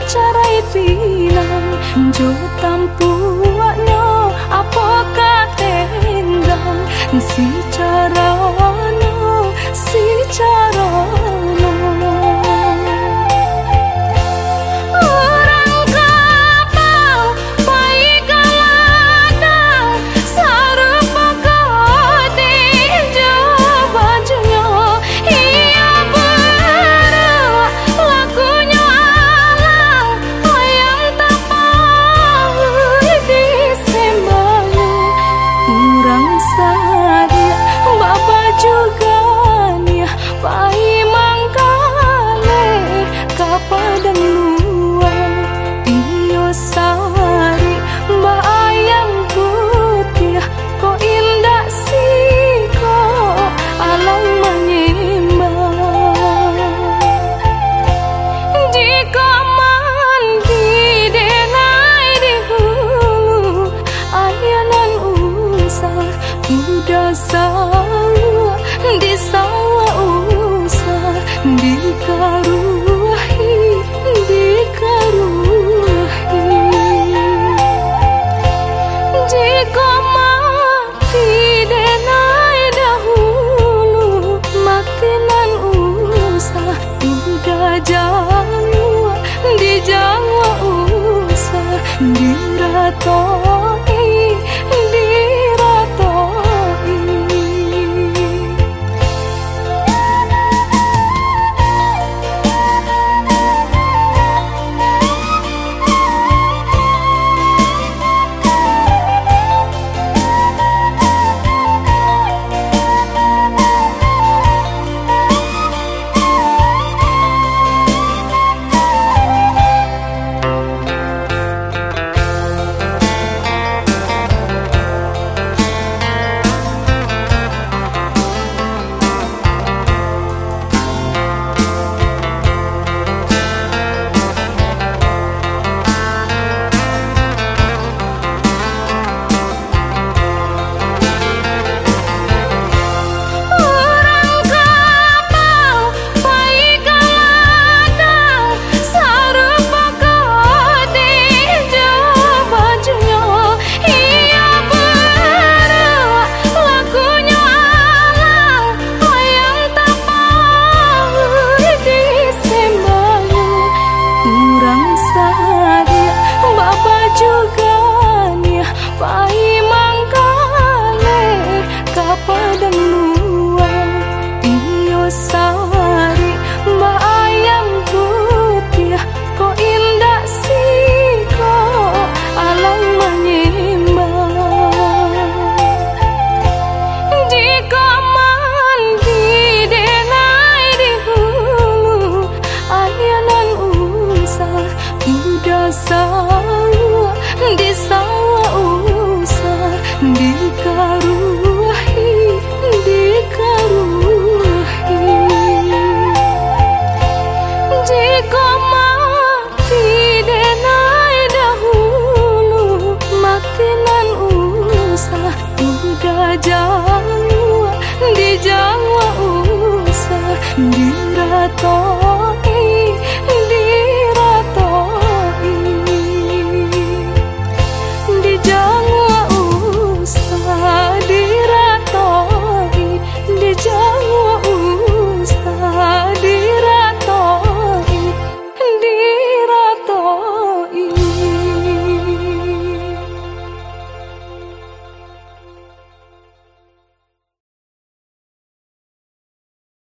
carai pinang jo tampuakno apa katendang si carano si carano orang kapal pai galadang sarupa kode jo bajunya iya berewa lagunya alang ayang tapang di sembalu urang sadia baba juga nih pai mangkale kapadang luang iyo sari mbak ayam putih kok indah sih kok alang menyembah jika mandi denai di hulu ayanan usah udah sawah di sawah usah dikaruhi jika mati denai dahulu makinan usah udah jawa di jawa usah diratoi sari mbak ayam putih kok indah sih kok alang menyembah jika mandi denai di hulu ayanan usah udah sawah di sawah usah dikaruhi jika mati denai dahulu makinan usah udah jawa di jawa usah dirato